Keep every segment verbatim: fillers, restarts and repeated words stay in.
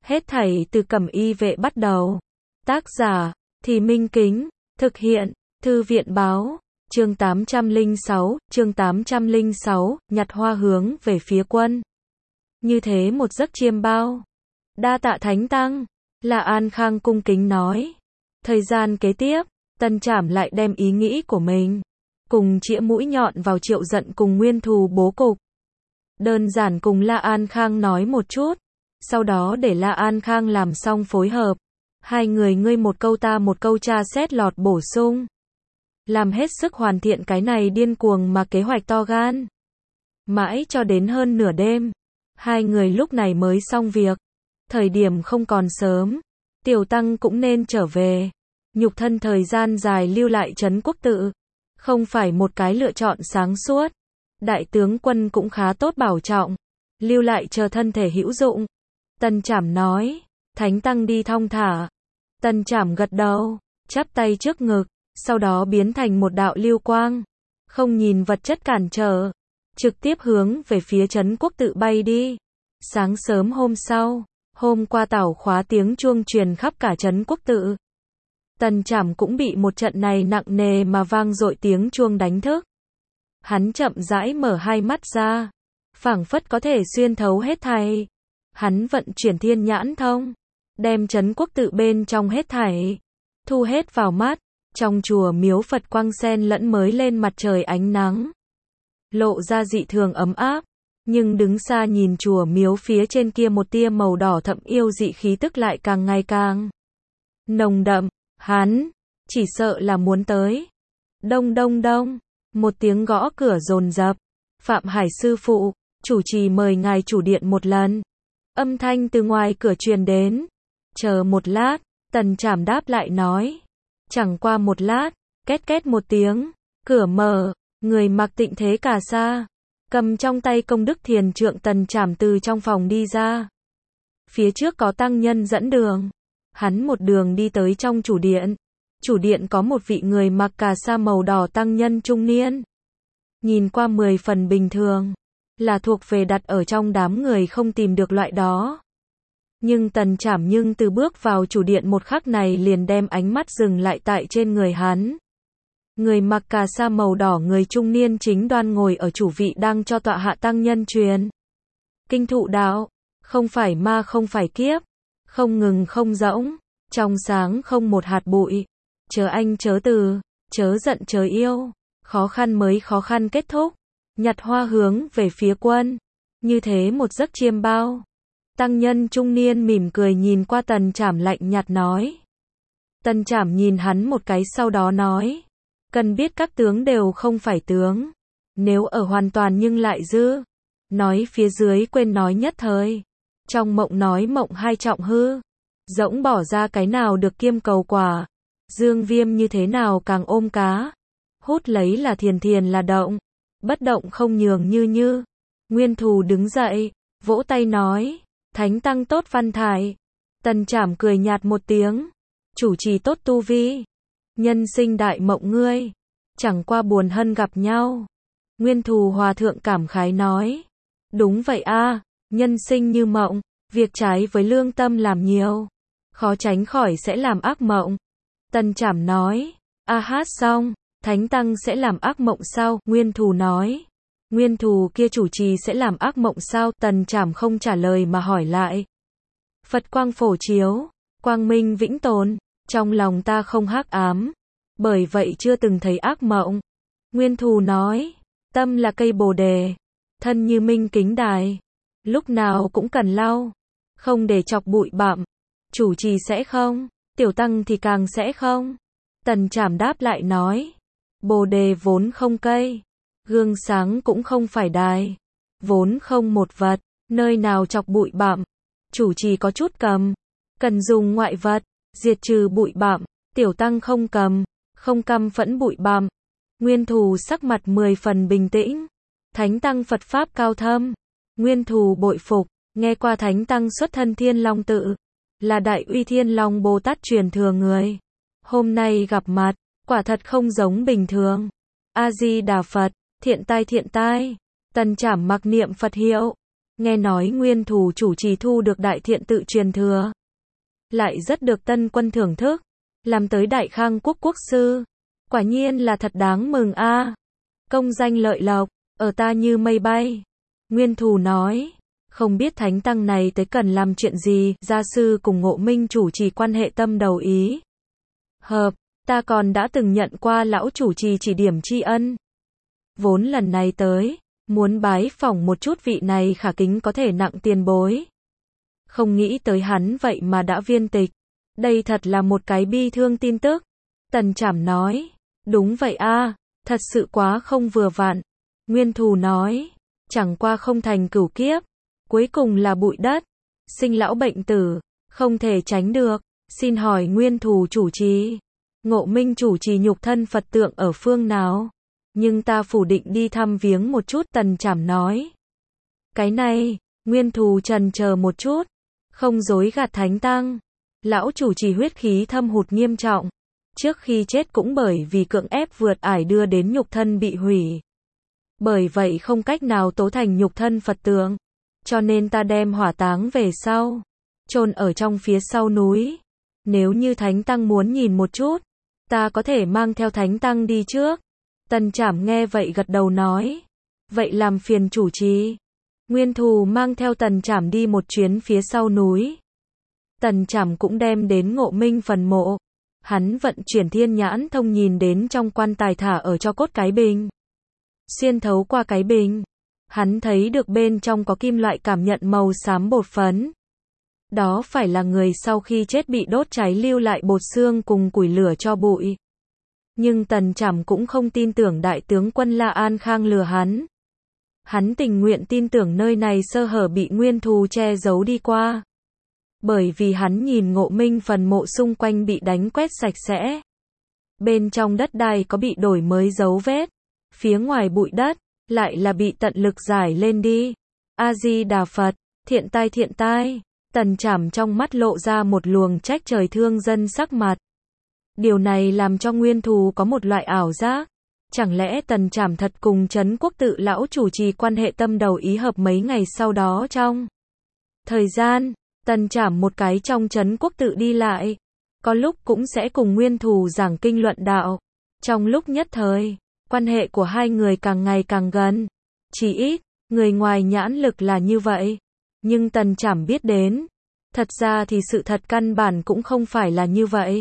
Hết thảy từ Cẩm Y Vệ bắt đầu. Tác giả, Thì Minh Kính, thực hiện, Thư viện Báo, chương tám trăm lẻ sáu, chương tám trăm lẻ sáu, nhặt hoa hướng về phía quân. Như thế một giấc chiêm bao. Đa tạ Thánh Tăng, La An Khang cung kính nói. Thời gian kế tiếp, Tần Trảm lại đem ý nghĩ của mình, cùng chĩa mũi nhọn vào Triệu Giận cùng Nguyên Thù bố cục. Đơn giản cùng La An Khang nói một chút, sau đó để La An Khang làm xong phối hợp. Hai người ngươi một câu ta một câu tra xét lọt bổ sung. Làm hết sức hoàn thiện cái này điên cuồng mà kế hoạch to gan. Mãi cho đến hơn nửa đêm, hai người lúc này mới xong việc. Thời điểm không còn sớm, Tiểu Tăng cũng nên trở về. Nhục thân thời gian dài lưu lại Trấn Quốc Tự, không phải một cái lựa chọn sáng suốt. Đại tướng quân cũng khá tốt bảo trọng, lưu lại chờ thân thể hữu dụng. Tần Trảm nói, Thánh Tăng đi thong thả. Tần Trảm gật đầu, chắp tay trước ngực, sau đó biến thành một đạo lưu quang, không nhìn vật chất cản trở, trực tiếp hướng về phía Trấn Quốc Tự bay đi. Sáng sớm hôm sau, hôm qua tảo khóa tiếng chuông truyền khắp cả Trấn Quốc Tự. Tần Trảm cũng bị một trận này nặng nề mà vang dội tiếng chuông đánh thức. Hắn chậm rãi mở hai mắt ra, phảng phất có thể xuyên thấu hết thảy. Hắn vận chuyển thiên nhãn thông, đem Trấn Quốc Tự bên trong hết thảy thu hết vào mắt. Trong chùa miếu Phật quang sen lẫn mới lên mặt trời ánh nắng, lộ ra dị thường ấm áp. Nhưng đứng xa nhìn chùa miếu phía trên kia một tia màu đỏ thẫm yêu dị khí tức lại càng ngày càng nồng đậm. Hắn chỉ sợ là muốn tới. Đông đông đông, một tiếng gõ cửa dồn dập. Phạm Hải sư phụ, chủ trì mời ngài chủ điện một lần. Âm thanh từ ngoài cửa truyền đến. Chờ một lát, Tần Trảm đáp lại nói. Chẳng qua một lát, két két một tiếng, cửa mở, người mặc Tịnh Thế Cà Sa, cầm trong tay công đức thiền trượng Tần Trảm từ trong phòng đi ra. Phía trước có tăng nhân dẫn đường. Hắn một đường đi tới trong chủ điện. Chủ điện có một vị người mặc cà sa màu đỏ tăng nhân trung niên. Nhìn qua mười phần bình thường, là thuộc về đặt ở trong đám người không tìm được loại đó. Nhưng Tần Trảm nhưng từ bước vào chủ điện một khắc này liền đem ánh mắt dừng lại tại trên người hắn. Người mặc cà sa màu đỏ người trung niên chính đoan ngồi ở chủ vị đang cho tọa hạ tăng nhân truyền kinh thụ đạo, không phải ma không phải kiếp, không ngừng không rỗng, trong sáng không một hạt bụi, chớ anh chớ từ, chớ giận chớ yêu, khó khăn mới khó khăn kết thúc, nhặt hoa hướng về phía quân, như thế một giấc chiêm bao. Tăng nhân trung niên mỉm cười nhìn qua Tần Trảm lạnh nhạt nói. Tần Trảm nhìn hắn một cái sau đó nói, cần biết các tướng đều không phải tướng, nếu ở hoàn toàn nhưng lại dư. Nói phía dưới quên nói nhất thời, trong mộng nói mộng hai trọng hư, rỗng bỏ ra cái nào được kiêm cầu quả, dương viêm như thế nào càng ôm cá, hút lấy là thiền thiền là động, bất động không nhường như như. Nguyên Thù đứng dậy, vỗ tay nói, Thánh Tăng tốt văn thải. Tần Trảm cười nhạt một tiếng, chủ trì tốt tu vi, nhân sinh đại mộng ngươi, chẳng qua buồn hân gặp nhau. Nguyên Thù hòa thượng cảm khái nói, đúng vậy a, nhân sinh như mộng, việc trái với lương tâm làm nhiều, khó tránh khỏi sẽ làm ác mộng. Tần Trảm nói, a hát xong, Thánh Tăng sẽ làm ác mộng sao? Nguyên Thù nói, Nguyên Thù kia chủ trì sẽ làm ác mộng sao? Tần Trảm không trả lời mà hỏi lại. Phật quang phổ chiếu, quang minh vĩnh tồn, trong lòng ta không hắc ám, bởi vậy chưa từng thấy ác mộng. Nguyên Thù nói, tâm là cây bồ đề, thân như minh kính đài, lúc nào cũng cần lau, không để chọc bụi bặm. Chủ trì sẽ không, tiểu tăng thì càng sẽ không. Tần Trảm đáp lại nói, bồ đề vốn không cây, gương sáng cũng không phải đài, vốn không một vật, nơi nào chọc bụi bặm. Chủ trì có chút cầm, cần dùng ngoại vật, diệt trừ bụi bặm, tiểu tăng không cầm, không căm phẫn bụi bặm. Nguyên Thù sắc mặt mười phần bình tĩnh, Thánh Tăng Phật Pháp cao thâm. Nguyên Thù bội phục, nghe qua Thánh Tăng xuất thân Thiên Long Tự, là Đại Uy Thiên Long Bồ Tát truyền thừa người. Hôm nay gặp mặt, quả thật không giống bình thường. A Di Đà Phật, thiện tai thiện tai. Tần Trảm mặc niệm Phật hiệu, Nghe nói nguyên thủ chủ trì thu được đại thiện tự truyền thừa. Lại rất được tân quân thưởng thức. Làm tới đại khang quốc quốc sư. Quả nhiên là thật đáng mừng a. Công danh lợi lộc, ở ta như mây bay. Nguyên thủ nói. Không biết thánh tăng này tới cần làm chuyện gì, gia sư cùng Ngộ Minh chủ trì quan hệ tâm đầu ý. Hợp, ta còn đã từng nhận qua lão chủ trì chỉ điểm tri ân. Vốn lần này tới, muốn bái phỏng một chút vị này khả kính có thể nặng tiền bối. Không nghĩ tới hắn vậy mà đã viên tịch. Đây thật là một cái bi thương tin tức. Tần Trảm nói. Đúng vậy a, thật sự quá không vừa vặn. Nguyên Thù nói. Chẳng qua không thành cửu kiếp. Cuối cùng là bụi đất. Sinh lão bệnh tử. Không thể tránh được. Xin hỏi Nguyên Thù chủ trì. Ngộ Minh chủ trì nhục thân Phật tượng ở phương nào? Nhưng ta phủ định đi thăm viếng một chút, Tần Trảm nói. Cái này, Nguyên Thù trần chờ một chút. Không dối gạt thánh tăng. Lão chủ trì huyết khí thâm hụt nghiêm trọng. Trước khi chết cũng bởi vì cưỡng ép vượt ải đưa đến nhục thân bị hủy. Bởi vậy không cách nào tố thành nhục thân Phật tượng. Cho nên ta đem hỏa táng về sau. Chôn ở trong phía sau núi. Nếu như thánh tăng muốn nhìn một chút, ta có thể mang theo thánh tăng đi trước. Tần Trảm nghe vậy gật đầu nói. Vậy làm phiền chủ trì. Nguyên Thù mang theo Tần Trảm đi một chuyến phía sau núi. Tần Trảm cũng đem đến Ngộ Minh phần mộ. Hắn vận chuyển thiên nhãn thông nhìn đến trong quan tài thả ở cho cốt cái bình. Xuyên thấu qua cái bình. Hắn thấy được bên trong có kim loại cảm nhận màu xám bột phấn. Đó phải là người sau khi chết bị đốt cháy lưu lại bột xương cùng củi lửa cho bụi. Nhưng Tần Trảm cũng không tin tưởng đại tướng quân La An Khang lừa hắn. Hắn tình nguyện tin tưởng nơi này sơ hở bị Nguyên Thù che giấu đi qua. Bởi vì hắn nhìn Ngộ Minh phần mộ xung quanh bị đánh quét sạch sẽ. Bên trong đất đai có bị đổi mới dấu vết. Phía ngoài bụi đất, lại là bị tận lực giải lên đi. A-di-đà Phật, thiện tai thiện tai. Tần Trảm trong mắt lộ ra một luồng trách trời thương dân sắc mặt. Điều này làm cho Nguyên Thù có một loại ảo giác. Chẳng lẽ Tần Trảm thật cùng Trấn Quốc tự lão chủ trì quan hệ tâm đầu ý hợp mấy ngày sau đó trong thời gian, Tần Trảm một cái trong Trấn Quốc tự đi lại. Có lúc cũng sẽ cùng Nguyên Thù giảng kinh luận đạo. Trong lúc nhất thời, quan hệ của hai người càng ngày càng gần. Chỉ ít, người ngoài nhãn lực là như vậy. Nhưng Tần Trảm biết đến. Thật ra thì sự thật căn bản cũng không phải là như vậy.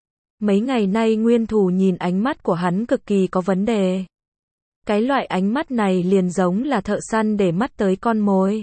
Mấy ngày nay Nguyên Thù nhìn ánh mắt của hắn cực kỳ có vấn đề. Cái loại ánh mắt này liền giống là thợ săn để mắt tới con mồi.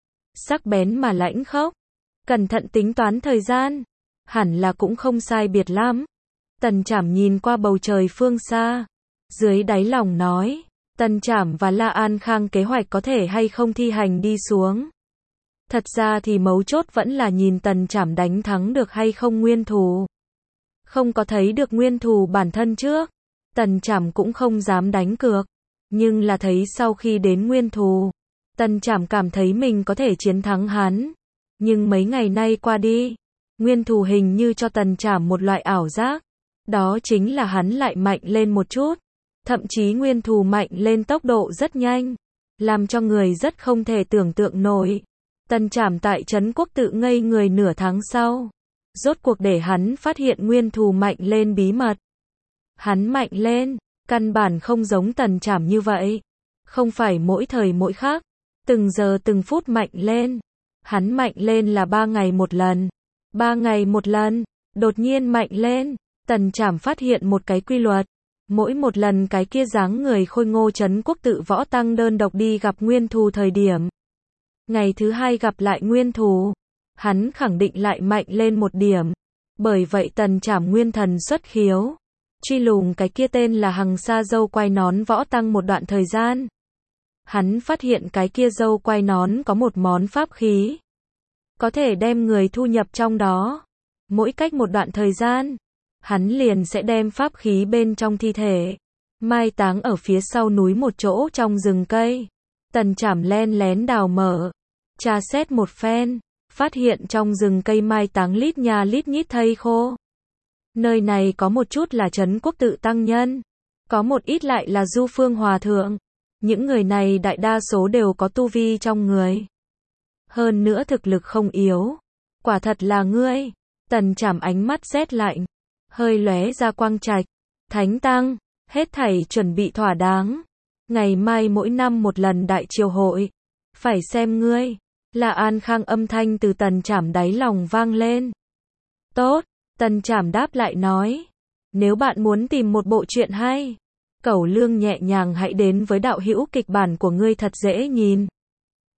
Sắc bén mà lãnh khốc. Cẩn thận tính toán thời gian. Hẳn là cũng không sai biệt lắm. Tần Trảm nhìn qua bầu trời phương xa. Dưới đáy lòng nói. Tần Trảm và La An Khang kế hoạch có thể hay không thi hành đi xuống. Thật ra thì mấu chốt vẫn là nhìn Tần Trảm đánh thắng được hay không Nguyên Thù. Không có thấy được Nguyên Thù bản thân trước. Tần Trảm cũng không dám đánh cược. Nhưng là thấy sau khi đến Nguyên Thù. Tần Trảm cảm thấy mình có thể chiến thắng hắn. Nhưng mấy ngày nay qua đi. Nguyên Thù hình như cho Tần Trảm một loại ảo giác. Đó chính là hắn lại mạnh lên một chút. Thậm chí Nguyên Thù mạnh lên tốc độ rất nhanh. Làm cho người rất không thể tưởng tượng nổi. Tần Trảm tại Trấn Quốc tự ngây người nửa tháng sau. Rốt cuộc để hắn phát hiện Nguyên Thù mạnh lên bí mật. Hắn mạnh lên, căn bản không giống Tần Trảm như vậy. Không phải mỗi thời mỗi khác, từng giờ từng phút mạnh lên. Hắn mạnh lên là ba ngày một lần. Ba ngày một lần, đột nhiên mạnh lên. Tần Trảm phát hiện một cái quy luật. Mỗi một lần cái kia dáng người khôi ngô Trấn Quốc tự võ tăng đơn độc đi gặp Nguyên Thù thời điểm. Ngày thứ hai gặp lại Nguyên Thù. Hắn khẳng định lại mạnh lên một điểm. Bởi vậy Tần Trảm nguyên thần xuất khiếu. Truy lùng cái kia tên là Hằng Sa dâu quai nón võ tăng một đoạn thời gian. Hắn phát hiện cái kia dâu quai nón có một món pháp khí. Có thể đem người thu nhập trong đó. Mỗi cách một đoạn thời gian. Hắn liền sẽ đem pháp khí bên trong thi thể. Mai táng ở phía sau núi một chỗ trong rừng cây. Tần Trảm len lén đào mở. Tra xét một phen. Phát hiện trong rừng cây mai táng lít nha lít nhít thây khô. Nơi này có một chút là Trấn Quốc tự tăng nhân. Có một ít lại là du phương hòa thượng. Những người này đại đa số đều có tu vi trong người. hơn nữa thực lực không yếu. Quả thật là ngươi. Tần Trảm ánh mắt rét lạnh, hơi lóe ra quang trạch. Thánh Tăng, hết thảy chuẩn bị thỏa đáng. Ngày mai mỗi năm một lần đại triều hội. Phải xem ngươi. Là An Khang âm thanh từ Tần Trảm đáy lòng vang lên. Tốt, Tần Trảm đáp lại nói. Nếu bạn muốn tìm một bộ truyện hay, Cẩu Lương nhẹ nhàng hãy đến với đạo hữu kịch bản của ngươi thật dễ nhìn.